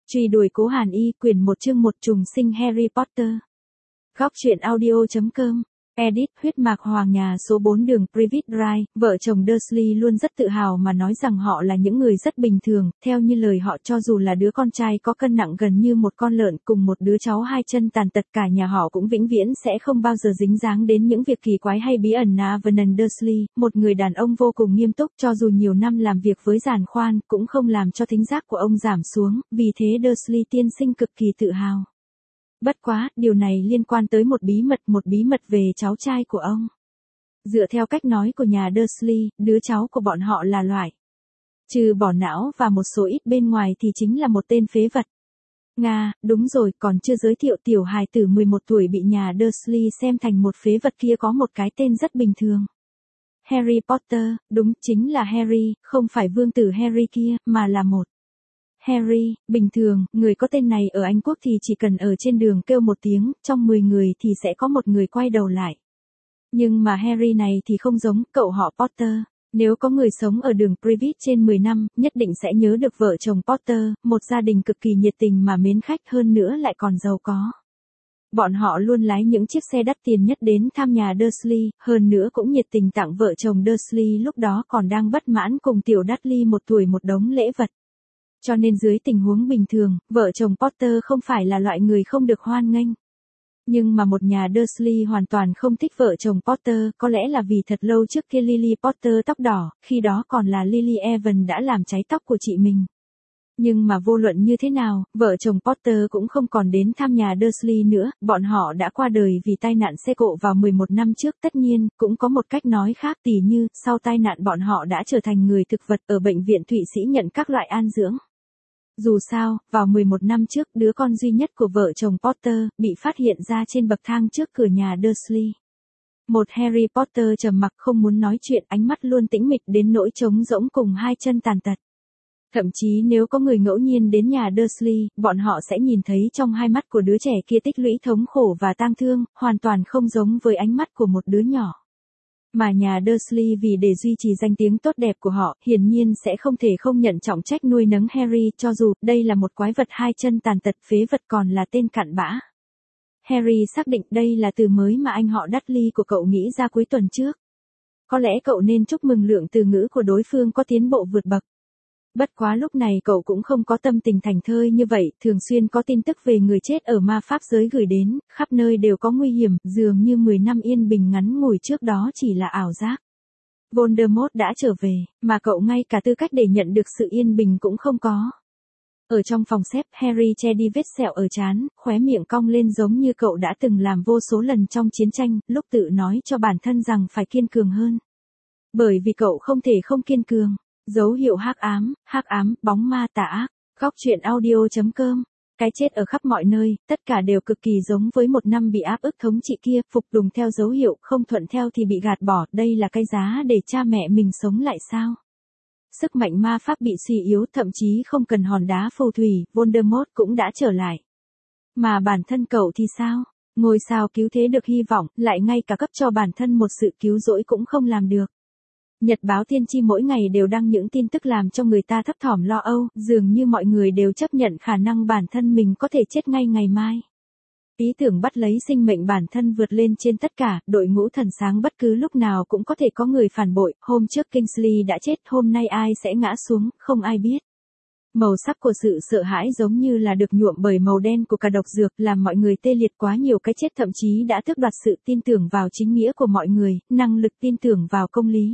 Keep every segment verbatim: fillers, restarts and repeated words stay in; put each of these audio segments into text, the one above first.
Truy đuổi cố Hàn Y, quyển một chương một trùng sinh Harry Potter. Góc truyện audio chấm com. Edit, huyết mạc hoàng nhà số bốn đường Privet Drive, vợ chồng Dursley luôn rất tự hào mà nói rằng họ là những người rất bình thường, theo như lời họ cho dù là đứa con trai có cân nặng gần như một con lợn cùng một đứa cháu hai chân tàn tật cả nhà họ cũng vĩnh viễn sẽ không bao giờ dính dáng đến những việc kỳ quái hay bí ẩn. Vernon Dursley, một người đàn ông vô cùng nghiêm túc cho dù nhiều năm làm việc với giàn khoan cũng không làm cho thính giác của ông giảm xuống, vì thế Dursley tiên sinh cực kỳ tự hào. Bất quá, điều này liên quan tới một bí mật, một bí mật về cháu trai của ông. Dựa theo cách nói của nhà Dursley, đứa cháu của bọn họ là loại trừ bỏ não và một số ít bên ngoài thì chính là một tên phế vật. Nga, đúng rồi, còn chưa giới thiệu tiểu hài tử mười một tuổi bị nhà Dursley xem thành một phế vật kia có một cái tên rất bình thường. Harry Potter, đúng, chính là Harry, không phải vương tử Harry kia, mà là một Harry. Bình thường, người có tên này ở Anh Quốc thì chỉ cần ở trên đường kêu một tiếng, trong mười người thì sẽ có một người quay đầu lại. Nhưng mà Harry này thì không giống, cậu họ Potter. Nếu có người sống ở đường Privet trên mười năm, nhất định sẽ nhớ được vợ chồng Potter, một gia đình cực kỳ nhiệt tình mà mến khách, hơn nữa lại còn giàu có. Bọn họ luôn lái những chiếc xe đắt tiền nhất đến thăm nhà Dursley, hơn nữa cũng nhiệt tình tặng vợ chồng Dursley lúc đó còn đang bất mãn cùng tiểu Dudley một tuổi một đống lễ vật. Cho nên dưới tình huống bình thường, vợ chồng Potter không phải là loại người không được hoan nghênh. Nhưng mà một nhà Dursley hoàn toàn không thích vợ chồng Potter, có lẽ là vì thật lâu trước kia Lily Potter tóc đỏ, khi đó còn là Lily Evans đã làm cháy tóc của chị mình. Nhưng mà vô luận như thế nào, vợ chồng Potter cũng không còn đến thăm nhà Dursley nữa, bọn họ đã qua đời vì tai nạn xe cộ vào mười một năm trước. Tất nhiên, cũng có một cách nói khác, tỉ như, sau tai nạn bọn họ đã trở thành người thực vật ở bệnh viện Thụy Sĩ nhận các loại an dưỡng. Dù sao, vào mười một năm trước, đứa con duy nhất của vợ chồng Potter bị phát hiện ra trên bậc thang trước cửa nhà Dursley. Một Harry Potter trầm mặc không muốn nói chuyện, ánh mắt luôn tĩnh mịch đến nỗi trống rỗng cùng hai chân tàn tật. Thậm chí nếu có người ngẫu nhiên đến nhà Dursley, bọn họ sẽ nhìn thấy trong hai mắt của đứa trẻ kia tích lũy thống khổ và tang thương, hoàn toàn không giống với ánh mắt của một đứa nhỏ. Mà nhà Dursley vì để duy trì danh tiếng tốt đẹp của họ, hiển nhiên sẽ không thể không nhận trọng trách nuôi nấng Harry, cho dù đây là một quái vật hai chân tàn tật phế vật còn là tên cặn bã. Harry xác định đây là từ mới mà anh họ Dudley của cậu nghĩ ra cuối tuần trước. Có lẽ cậu nên chúc mừng lượng từ ngữ của đối phương có tiến bộ vượt bậc. Bất quá lúc này cậu cũng không có tâm tình thành thơi như vậy, thường xuyên có tin tức về người chết ở ma pháp giới gửi đến, khắp nơi đều có nguy hiểm, dường như mười năm yên bình ngắn ngủi trước đó chỉ là ảo giác. Voldemort đã trở về, mà cậu ngay cả tư cách để nhận được sự yên bình cũng không có. Ở trong phòng xếp, Harry che đi vết sẹo ở trán, khóe miệng cong lên giống như cậu đã từng làm vô số lần trong chiến tranh, lúc tự nói cho bản thân rằng phải kiên cường hơn. Bởi vì cậu không thể không kiên cường. Dấu hiệu hắc ám, hắc ám, bóng ma tà ác. Góc truyện audio chấm com. Cái chết ở khắp mọi nơi, tất cả đều cực kỳ giống với một năm bị áp ức thống trị kia, phục tùng theo dấu hiệu, không thuận theo thì bị gạt bỏ, đây là cái giá để cha mẹ mình sống lại sao? Sức mạnh ma pháp bị suy yếu, thậm chí không cần hòn đá phù thủy, Voldemort cũng đã trở lại. Mà bản thân cậu thì sao? Ngôi sao cứu thế được hy vọng, lại ngay cả cấp cho bản thân một sự cứu rỗi cũng không làm được. Nhật báo Tiên tri mỗi ngày đều đăng những tin tức làm cho người ta thấp thỏm lo âu, dường như mọi người đều chấp nhận khả năng bản thân mình có thể chết ngay ngày mai. Ý tưởng bắt lấy sinh mệnh bản thân vượt lên trên tất cả, đội ngũ thần sáng bất cứ lúc nào cũng có thể có người phản bội, hôm trước Kingsley đã chết, hôm nay ai sẽ ngã xuống, không ai biết. Màu sắc của sự sợ hãi giống như là được nhuộm bởi màu đen của cả độc dược, làm mọi người tê liệt quá nhiều, cái chết thậm chí đã tước đoạt sự tin tưởng vào chính nghĩa của mọi người, năng lực tin tưởng vào công lý.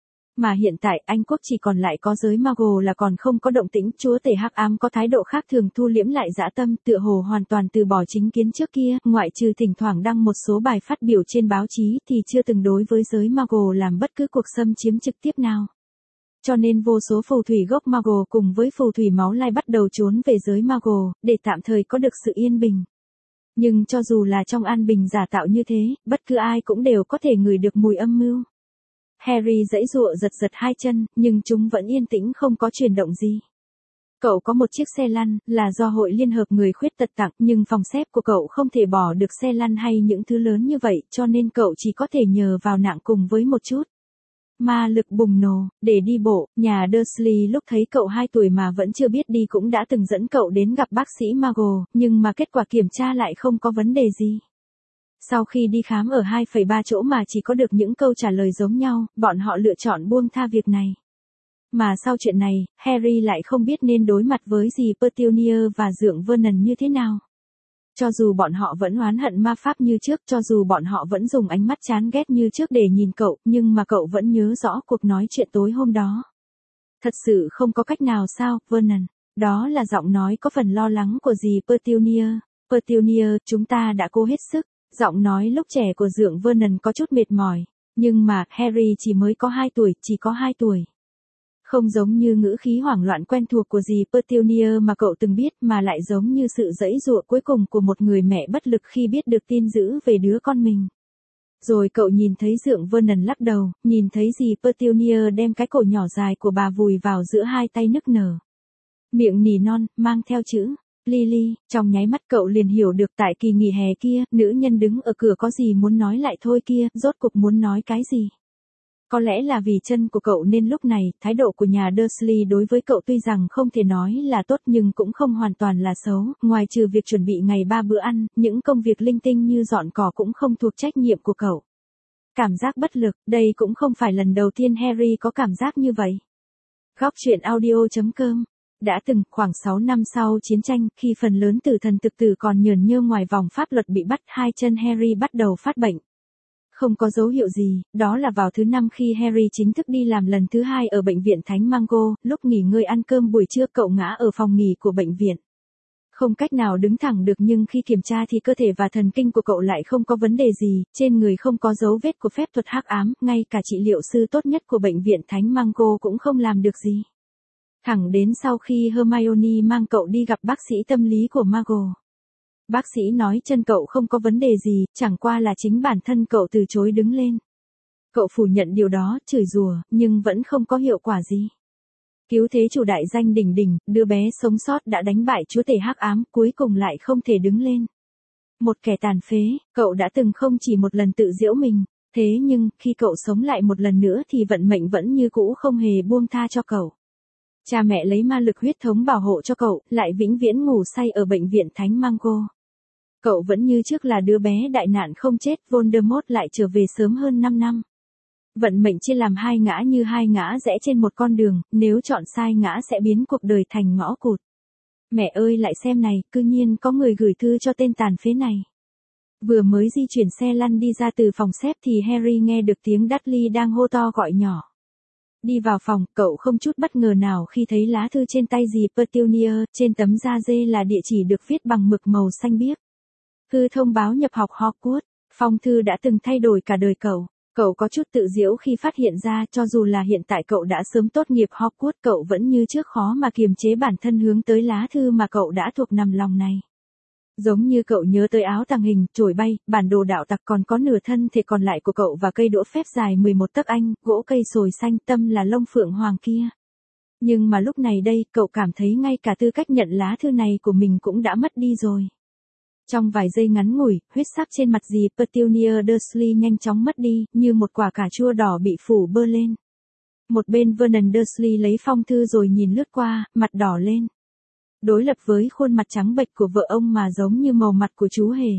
Mà hiện tại Anh Quốc chỉ còn lại có giới Muggle là còn không có động tĩnh, chúa tể hắc ám có thái độ khác thường, thu liễm lại dã tâm, tựa hồ hoàn toàn từ bỏ chính kiến trước kia, ngoại trừ thỉnh thoảng đăng một số bài phát biểu trên báo chí thì chưa từng đối với giới Muggle làm bất cứ cuộc xâm chiếm trực tiếp nào. Cho nên vô số phù thủy gốc Muggle cùng với phù thủy máu lai bắt đầu trốn về giới Muggle, để tạm thời có được sự yên bình. Nhưng cho dù là trong an bình giả tạo như thế, bất cứ ai cũng đều có thể ngửi được mùi âm mưu. Harry giãy giụa giật giật hai chân, nhưng chúng vẫn yên tĩnh không có chuyển động gì. Cậu có một chiếc xe lăn, là do Hội Liên hợp Người Khuyết tật tặng, nhưng phòng xếp của cậu không thể bỏ được xe lăn hay những thứ lớn như vậy, cho nên cậu chỉ có thể nhờ vào nạng cùng với một chút ma lực bùng nổ, để đi bộ, nhà Dursley lúc thấy cậu hai tuổi mà vẫn chưa biết đi cũng đã từng dẫn cậu đến gặp bác sĩ Margot, nhưng mà kết quả kiểm tra lại không có vấn đề gì. Sau khi đi khám ở hai phẩy ba chỗ mà chỉ có được những câu trả lời giống nhau, bọn họ lựa chọn buông tha việc này. Mà sau chuyện này, Harry lại không biết nên đối mặt với dì Petunia và dượng Vernon như thế nào. Cho dù bọn họ vẫn oán hận ma pháp như trước, cho dù bọn họ vẫn dùng ánh mắt chán ghét như trước để nhìn cậu, nhưng mà cậu vẫn nhớ rõ cuộc nói chuyện tối hôm đó. Thật sự không có cách nào sao, Vernon? Đó là giọng nói có phần lo lắng của dì Petunia. Petunia, chúng ta đã cố hết sức. Giọng nói lúc trẻ của dượng Vernon có chút mệt mỏi. Nhưng mà, Harry chỉ mới có hai tuổi, chỉ có hai tuổi. Không giống như ngữ khí hoảng loạn quen thuộc của dì Petunia mà cậu từng biết, mà lại giống như sự giãy giụa cuối cùng của một người mẹ bất lực khi biết được tin dữ về đứa con mình. Rồi cậu nhìn thấy dượng Vernon lắc đầu, nhìn thấy dì Petunia đem cái cổ nhỏ dài của bà vùi vào giữa hai tay nức nở. Miệng nỉ non, mang theo chữ Lily, trong nháy mắt cậu liền hiểu được tại kỳ nghỉ hè kia, nữ nhân đứng ở cửa có gì muốn nói lại thôi kia, rốt cục muốn nói cái gì. Có lẽ là vì chân của cậu nên lúc này, thái độ của nhà Dursley đối với cậu tuy rằng không thể nói là tốt nhưng cũng không hoàn toàn là xấu, ngoài trừ việc chuẩn bị ngày ba bữa ăn, những công việc linh tinh như dọn cỏ cũng không thuộc trách nhiệm của cậu. Cảm giác bất lực, đây cũng không phải lần đầu tiên Harry có cảm giác như vậy. Góc truyện audio chấm com. Đã từng, khoảng sáu năm sau chiến tranh, khi phần lớn tử thần thực tử còn nhờn nhơ ngoài vòng pháp luật bị bắt, hai chân Harry bắt đầu phát bệnh. Không có dấu hiệu gì, đó là vào thứ năm khi Harry chính thức đi làm lần thứ hai ở bệnh viện Thánh Mango, lúc nghỉ ngơi ăn cơm buổi trưa cậu ngã ở phòng nghỉ của bệnh viện. Không cách nào đứng thẳng được nhưng khi kiểm tra thì cơ thể và thần kinh của cậu lại không có vấn đề gì, trên người không có dấu vết của phép thuật hắc ám, ngay cả trị liệu sư tốt nhất của bệnh viện Thánh Mango cũng không làm được gì. Thẳng đến sau khi Hermione mang cậu đi gặp bác sĩ tâm lý của Margot. Bác sĩ nói chân cậu không có vấn đề gì, chẳng qua là chính bản thân cậu từ chối đứng lên. Cậu phủ nhận điều đó, chửi rủa, nhưng vẫn không có hiệu quả gì. Cứu thế chủ đại danh đỉnh đỉnh, đứa bé sống sót đã đánh bại chúa tể hắc ám, cuối cùng lại không thể đứng lên. Một kẻ tàn phế, cậu đã từng không chỉ một lần tự giễu mình, thế nhưng, khi cậu sống lại một lần nữa thì vận mệnh vẫn như cũ không hề buông tha cho cậu. Cha mẹ lấy ma lực huyết thống bảo hộ cho cậu, lại vĩnh viễn ngủ say ở bệnh viện Thánh Mango. Cậu vẫn như trước là đứa bé đại nạn không chết, Voldemort lại trở về sớm hơn năm năm. Vận mệnh chia làm hai ngã như hai ngã rẽ trên một con đường, nếu chọn sai ngã sẽ biến cuộc đời thành ngõ cụt. Mẹ ơi lại xem này, cư nhiên có người gửi thư cho tên tàn phế này. Vừa mới di chuyển xe lăn đi ra từ phòng xếp thì Harry nghe được tiếng Dudley đang hô to gọi nhỏ. Đi vào phòng, cậu không chút bất ngờ nào khi thấy lá thư trên tay dì Petunia, trên tấm da dê là địa chỉ được viết bằng mực màu xanh biếc. Thư thông báo nhập học Hogwarts, phong thư đã từng thay đổi cả đời cậu. Cậu có chút tự giễu khi phát hiện ra cho dù là hiện tại cậu đã sớm tốt nghiệp Hogwarts cậu vẫn như trước khó mà kiềm chế bản thân hướng tới lá thư mà cậu đã thuộc nằm lòng này. Giống như cậu nhớ tới áo tàng hình, chổi bay, bản đồ đạo tặc còn có nửa thân thể còn lại của cậu và cây đũa phép dài mười một tấc anh, gỗ cây sồi xanh tâm là lông phượng hoàng kia. Nhưng mà lúc này đây cậu cảm thấy ngay cả tư cách nhận lá thư này của mình cũng đã mất đi rồi. Trong vài giây ngắn ngủi, huyết sắc trên mặt dì Petunia Dursley nhanh chóng mất đi, như một quả cà chua đỏ bị phủ bơ lên. Một bên Vernon Dursley lấy phong thư rồi nhìn lướt qua, mặt đỏ lên. Đối lập với khuôn mặt trắng bệch của vợ ông mà giống như màu mặt của chú hề.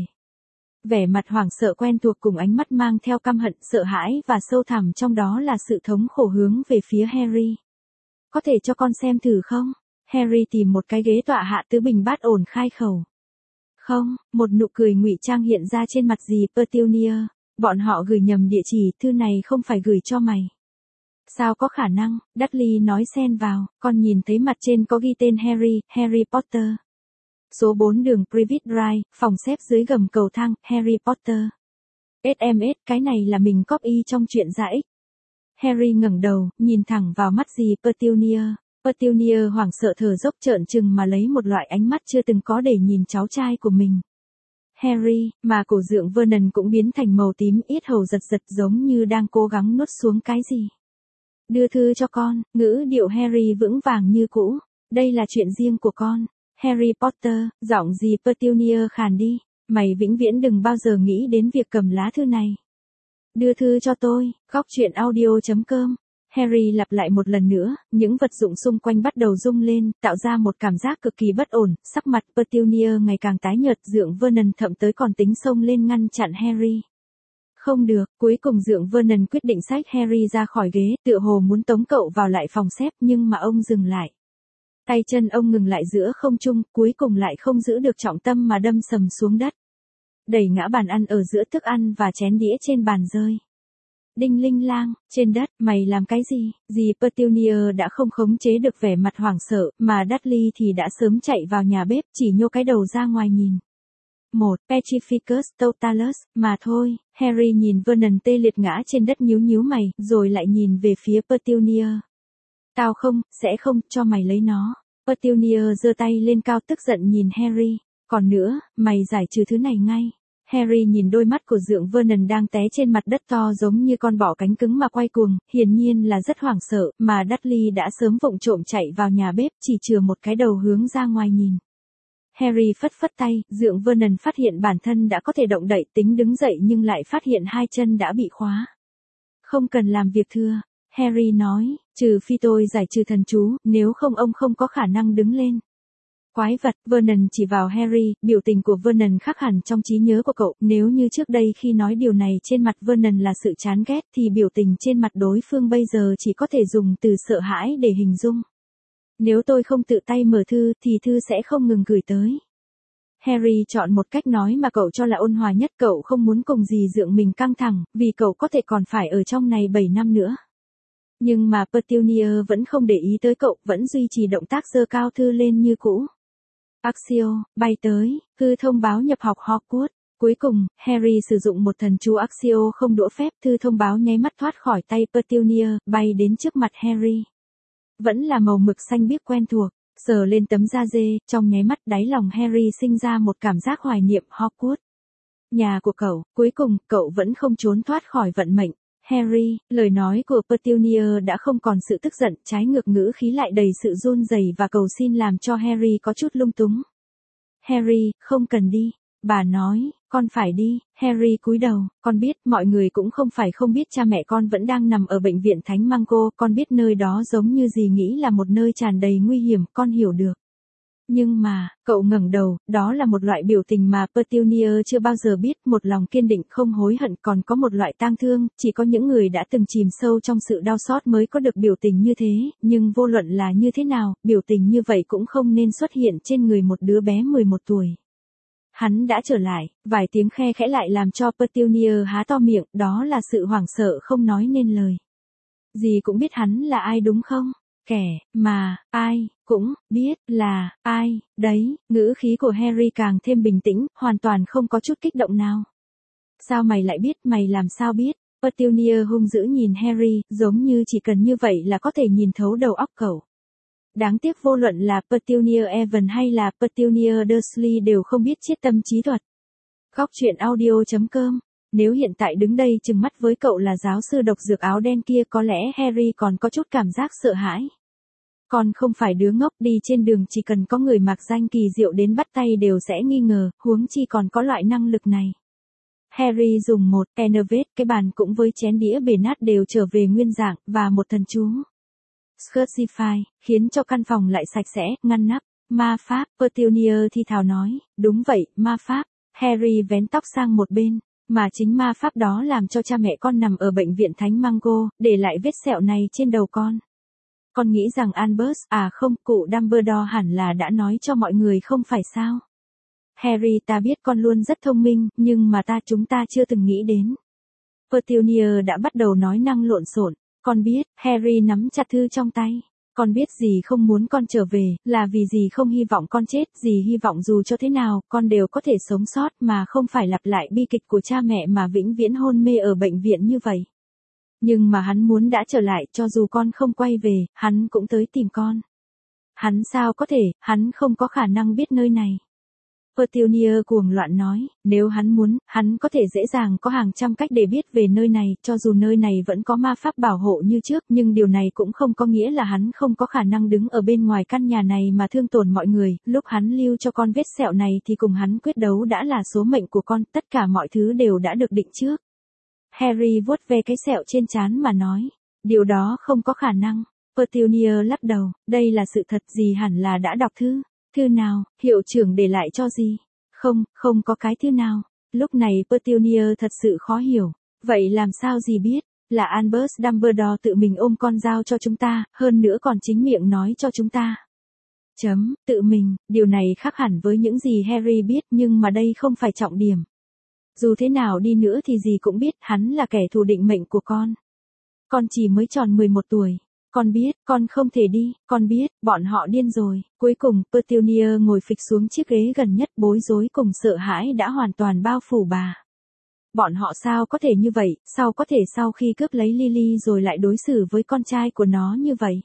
Vẻ mặt hoảng sợ quen thuộc cùng ánh mắt mang theo căm hận, sợ hãi và sâu thẳm trong đó là sự thống khổ hướng về phía Harry. Có thể cho con xem thử không? Harry tìm một cái ghế tọa hạ tứ bình bát ổn khai khẩu. Không, một nụ cười ngụy trang hiện ra trên mặt dì Petunia. Bọn họ gửi nhầm địa chỉ, thư này không phải gửi cho mày. Sao có khả năng, Dudley nói xen vào, con nhìn thấy mặt trên có ghi tên Harry, Harry Potter. Số bốn đường Privet Drive, phòng xếp dưới gầm cầu thang, Harry Potter. ét em ét, cái này là mình copy trong truyện ra X. Harry ngẩng đầu, nhìn thẳng vào mắt dì Petunia. Petunia hoảng sợ thở dốc trợn trừng mà lấy một loại ánh mắt chưa từng có để nhìn cháu trai của mình. Harry, mà cổ dượng Vernon cũng biến thành màu tím yết hầu giật giật giống như đang cố gắng nuốt xuống cái gì. Đưa thư cho con, ngữ điệu Harry vững vàng như cũ. Đây là chuyện riêng của con. Harry Potter, giọng dì Petunia khàn đi. Mày vĩnh viễn đừng bao giờ nghĩ đến việc cầm lá thư này. Đưa thư cho tôi, góc chuyện audio.com. Harry lặp lại một lần nữa, những vật dụng xung quanh bắt đầu rung lên, tạo ra một cảm giác cực kỳ bất ổn, sắc mặt Petunia ngày càng tái nhợt, Dượng Vernon thậm tới còn tính xông lên ngăn chặn Harry. Không được, cuối cùng Dượng Vernon quyết định xách Harry ra khỏi ghế, tựa hồ muốn tống cậu vào lại phòng xếp nhưng mà ông dừng lại. Tay chân ông ngừng lại giữa không trung, cuối cùng lại không giữ được trọng tâm mà đâm sầm xuống đất. Đẩy ngã bàn ăn ở giữa thức ăn và chén đĩa trên bàn rơi. Đinh linh lang, trên đất, mày làm cái gì? Dì Petunia đã không khống chế được vẻ mặt hoảng sợ, mà Dudley thì đã sớm chạy vào nhà bếp, chỉ nhô cái đầu ra ngoài nhìn. Một, Petrificus totalus, mà thôi, Harry nhìn Vernon tê liệt ngã trên đất nhíu nhíu mày, rồi lại nhìn về phía Petunia. Tao không, sẽ không, cho mày lấy nó. Petunia giơ tay lên cao tức giận nhìn Harry. Còn nữa, mày giải trừ thứ này ngay. Harry nhìn đôi mắt của Dượng Vernon đang té trên mặt đất to giống như con bọ cánh cứng mà quay cuồng, hiển nhiên là rất hoảng sợ, mà Dudley đã sớm vụng trộm chạy vào nhà bếp, chỉ chừa một cái đầu hướng ra ngoài nhìn. Harry phất phất tay, Dượng Vernon phát hiện bản thân đã có thể động đậy, tính đứng dậy nhưng lại phát hiện hai chân đã bị khóa. Không cần làm việc thưa, Harry nói, trừ phi tôi giải trừ thần chú, nếu không ông không có khả năng đứng lên. Quái vật, Vernon chỉ vào Harry, biểu tình của Vernon khác hẳn trong trí nhớ của cậu, nếu như trước đây khi nói điều này trên mặt Vernon là sự chán ghét thì biểu tình trên mặt đối phương bây giờ chỉ có thể dùng từ sợ hãi để hình dung. Nếu tôi không tự tay mở thư thì thư sẽ không ngừng gửi tới. Harry chọn một cách nói mà cậu cho là ôn hòa nhất, cậu không muốn cùng dì Dượng mình căng thẳng, vì cậu có thể còn phải ở trong này bảy năm nữa. Nhưng mà Petunia vẫn không để ý tới cậu, vẫn duy trì động tác giơ cao thư lên như cũ. Accio, bay tới, thư thông báo nhập học Hogwarts. Cuối cùng, Harry sử dụng một thần chú Accio không đũa phép, thư thông báo nháy mắt thoát khỏi tay Petunia, bay đến trước mặt Harry. Vẫn là màu mực xanh biếc quen thuộc, sờ lên tấm da dê, trong nháy mắt đáy lòng Harry sinh ra một cảm giác hoài niệm Hogwarts. Nhà của cậu, cuối cùng, cậu vẫn không trốn thoát khỏi vận mệnh. Harry, lời nói của Petunia đã không còn sự tức giận, trái ngược ngữ khí lại đầy sự run rẩy và cầu xin làm cho Harry có chút lung túng. Harry, không cần đi. Bà nói, con phải đi. Harry cúi đầu, con biết, mọi người cũng không phải không biết cha mẹ con vẫn đang nằm ở bệnh viện Thánh Mango, con biết nơi đó giống như dì nghĩ là một nơi tràn đầy nguy hiểm, con hiểu được. Nhưng mà, cậu ngẩng đầu, đó là một loại biểu tình mà Petunia chưa bao giờ biết, một lòng kiên định không hối hận, còn có một loại tang thương, chỉ có những người đã từng chìm sâu trong sự đau xót mới có được biểu tình như thế, nhưng vô luận là như thế nào, biểu tình như vậy cũng không nên xuất hiện trên người một đứa bé mười một tuổi. Hắn đã trở lại, vài tiếng khe khẽ lại làm cho Petunia há to miệng, đó là sự hoảng sợ không nói nên lời. Dì cũng biết hắn là ai đúng không? Kẻ, mà, ai, cũng, biết, là, ai, đấy, ngữ khí của Harry càng thêm bình tĩnh, hoàn toàn không có chút kích động nào. Sao mày lại biết, mày làm sao biết? Petunia hung dữ nhìn Harry, giống như chỉ cần như vậy là có thể nhìn thấu đầu óc cậu. Đáng tiếc vô luận là Petunia Evans hay là Petunia Dursley đều không biết chiết tâm trí thuật. Góc chuyện audio.com. Nếu hiện tại đứng đây chừng mắt với cậu là giáo sư độc dược áo đen kia, có lẽ Harry còn có chút cảm giác sợ hãi. Con không phải đứa ngốc, đi trên đường chỉ cần có người mặc danh kỳ diệu đến bắt tay đều sẽ nghi ngờ, huống chi còn có loại năng lực này. Harry dùng một Enervate, cái bàn cũng với chén đĩa bể nát đều trở về nguyên dạng, và một thần chú. Scursify, khiến cho căn phòng lại sạch sẽ, ngăn nắp. Ma pháp, Petunia thi thào nói, đúng vậy, ma pháp. Harry vén tóc sang một bên. Mà chính ma pháp đó làm cho cha mẹ con nằm ở bệnh viện Thánh Mango, để lại vết sẹo này trên đầu con. Con nghĩ rằng Albus, à không, cụ Dumbledore hẳn là đã nói cho mọi người không phải sao? Harry, ta biết con luôn rất thông minh, nhưng mà ta chúng ta chưa từng nghĩ đến. Petunia đã bắt đầu nói năng lộn xộn. Con biết, Harry nắm chặt thư trong tay. Con biết dì không muốn con trở về, là vì dì không hy vọng con chết, dì hy vọng dù cho thế nào, con đều có thể sống sót mà không phải lặp lại bi kịch của cha mẹ mà vĩnh viễn hôn mê ở bệnh viện như vậy. Nhưng mà hắn muốn đã trở lại, cho dù con không quay về, hắn cũng tới tìm con. Hắn sao có thể, hắn không có khả năng biết nơi này. Petunia cuồng loạn nói, nếu hắn muốn, hắn có thể dễ dàng có hàng trăm cách để biết về nơi này, cho dù nơi này vẫn có ma pháp bảo hộ như trước, nhưng điều này cũng không có nghĩa là hắn không có khả năng đứng ở bên ngoài căn nhà này mà thương tổn mọi người, lúc hắn lưu cho con vết sẹo này thì cùng hắn quyết đấu đã là số mệnh của con, tất cả mọi thứ đều đã được định trước. Harry vuốt ve cái sẹo trên trán mà nói. Điều đó không có khả năng. Petunia lắc đầu, đây là sự thật, gì hẳn là đã đọc thư. Thư nào, hiệu trưởng để lại cho gì? Không, không có cái thư nào. Lúc này Petunia thật sự khó hiểu. Vậy làm sao gì biết? Là Albus Dumbledore tự mình ôm con dao cho chúng ta, hơn nữa còn chính miệng nói cho chúng ta. Chấm, tự mình, điều này khác hẳn với những gì Harry biết, nhưng mà đây không phải trọng điểm. Dù thế nào đi nữa thì gì cũng biết hắn là kẻ thù định mệnh của con. Con chỉ mới tròn mười một tuổi. Con biết, con không thể đi, con biết, bọn họ điên rồi. Cuối cùng, Petunia ngồi phịch xuống chiếc ghế gần nhất, bối rối cùng sợ hãi đã hoàn toàn bao phủ bà. Bọn họ sao có thể như vậy, sao có thể sau khi cướp lấy Lily rồi lại đối xử với con trai của nó như vậy?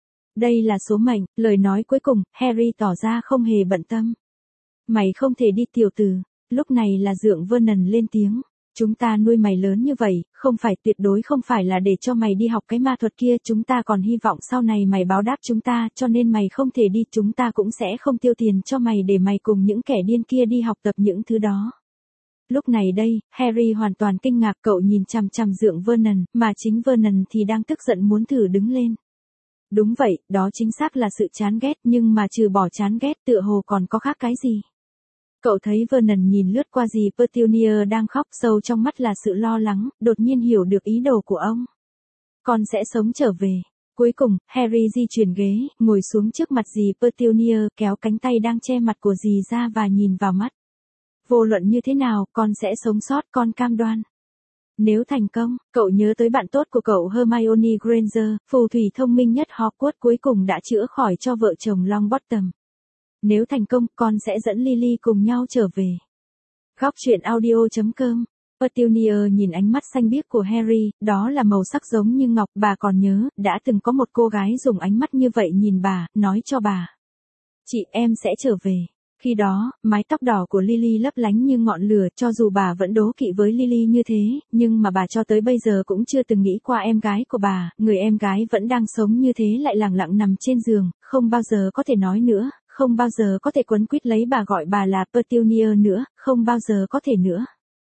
Đây là số mệnh, lời nói cuối cùng, Harry tỏ ra không hề bận tâm. Mày không thể đi tiểu tử. Lúc này là Dượng Vernon lên tiếng. Chúng ta nuôi mày lớn như vậy, không phải, tuyệt đối không phải là để cho mày đi học cái ma thuật kia, chúng ta còn hy vọng sau này mày báo đáp chúng ta, cho nên mày không thể đi, chúng ta cũng sẽ không tiêu tiền cho mày để mày cùng những kẻ điên kia đi học tập những thứ đó. Lúc này đây, Harry hoàn toàn kinh ngạc, cậu nhìn chằm chằm Dượng Vernon, mà chính Vernon thì đang tức giận muốn thử đứng lên. Đúng vậy, đó chính xác là sự chán ghét, nhưng mà trừ bỏ chán ghét tựa hồ còn có khác cái gì. Cậu thấy Vernon nhìn lướt qua dì Petunia đang khóc, sâu trong mắt là sự lo lắng, đột nhiên hiểu được ý đồ của ông. Con sẽ sống trở về. Cuối cùng, Harry di chuyển ghế, ngồi xuống trước mặt dì Petunia, kéo cánh tay đang che mặt của dì ra và nhìn vào mắt. Vô luận như thế nào, con sẽ sống sót, con cam đoan. Nếu thành công, cậu nhớ tới bạn tốt của cậu Hermione Granger, phù thủy thông minh nhất Hogwarts, cuối cùng đã chữa khỏi cho vợ chồng Longbottom. Nếu thành công, con sẽ dẫn Lily cùng nhau trở về. Góc truyện audio chấm com. Petunia nhìn ánh mắt xanh biếc của Harry, đó là màu sắc giống như ngọc, bà còn nhớ, đã từng có một cô gái dùng ánh mắt như vậy nhìn bà, nói cho bà. Chị, em sẽ trở về. Khi đó, mái tóc đỏ của Lily lấp lánh như ngọn lửa, cho dù bà vẫn đố kỵ với Lily như thế, nhưng mà bà cho tới bây giờ cũng chưa từng nghĩ qua em gái của bà, người em gái vẫn đang sống như thế lại lẳng lặng nằm trên giường, không bao giờ có thể nói nữa, không bao giờ có thể quấn quýt lấy bà, gọi bà là Petunia nữa, không bao giờ có thể nữa.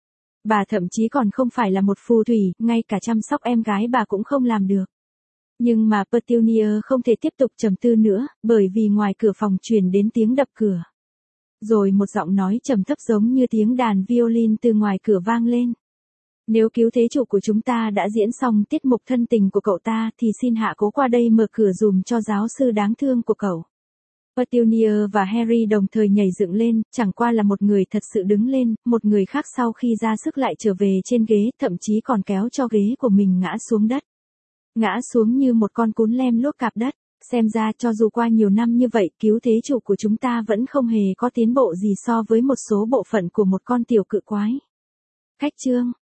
Bà thậm chí còn không phải là một phù thủy, ngay cả chăm sóc em gái bà cũng không làm được. Nhưng mà Petunia không thể tiếp tục trầm tư nữa, bởi vì ngoài cửa phòng truyền đến tiếng đập cửa. Rồi một giọng nói trầm thấp giống như tiếng đàn violin từ ngoài cửa vang lên. Nếu cứu thế chủ của chúng ta đã diễn xong tiết mục thân tình của cậu ta thì xin hạ cố qua đây mở cửa dùm cho giáo sư đáng thương của cậu. Petunia và Harry đồng thời nhảy dựng lên, chẳng qua là một người thật sự đứng lên, một người khác sau khi ra sức lại trở về trên ghế, thậm chí còn kéo cho ghế của mình ngã xuống đất. Ngã xuống như một con cún lem luốc cạp đất. Xem ra cho dù qua nhiều năm như vậy, cứu thế chủ của chúng ta vẫn không hề có tiến bộ gì so với một số bộ phận của một con tiểu cự quái. Cách chương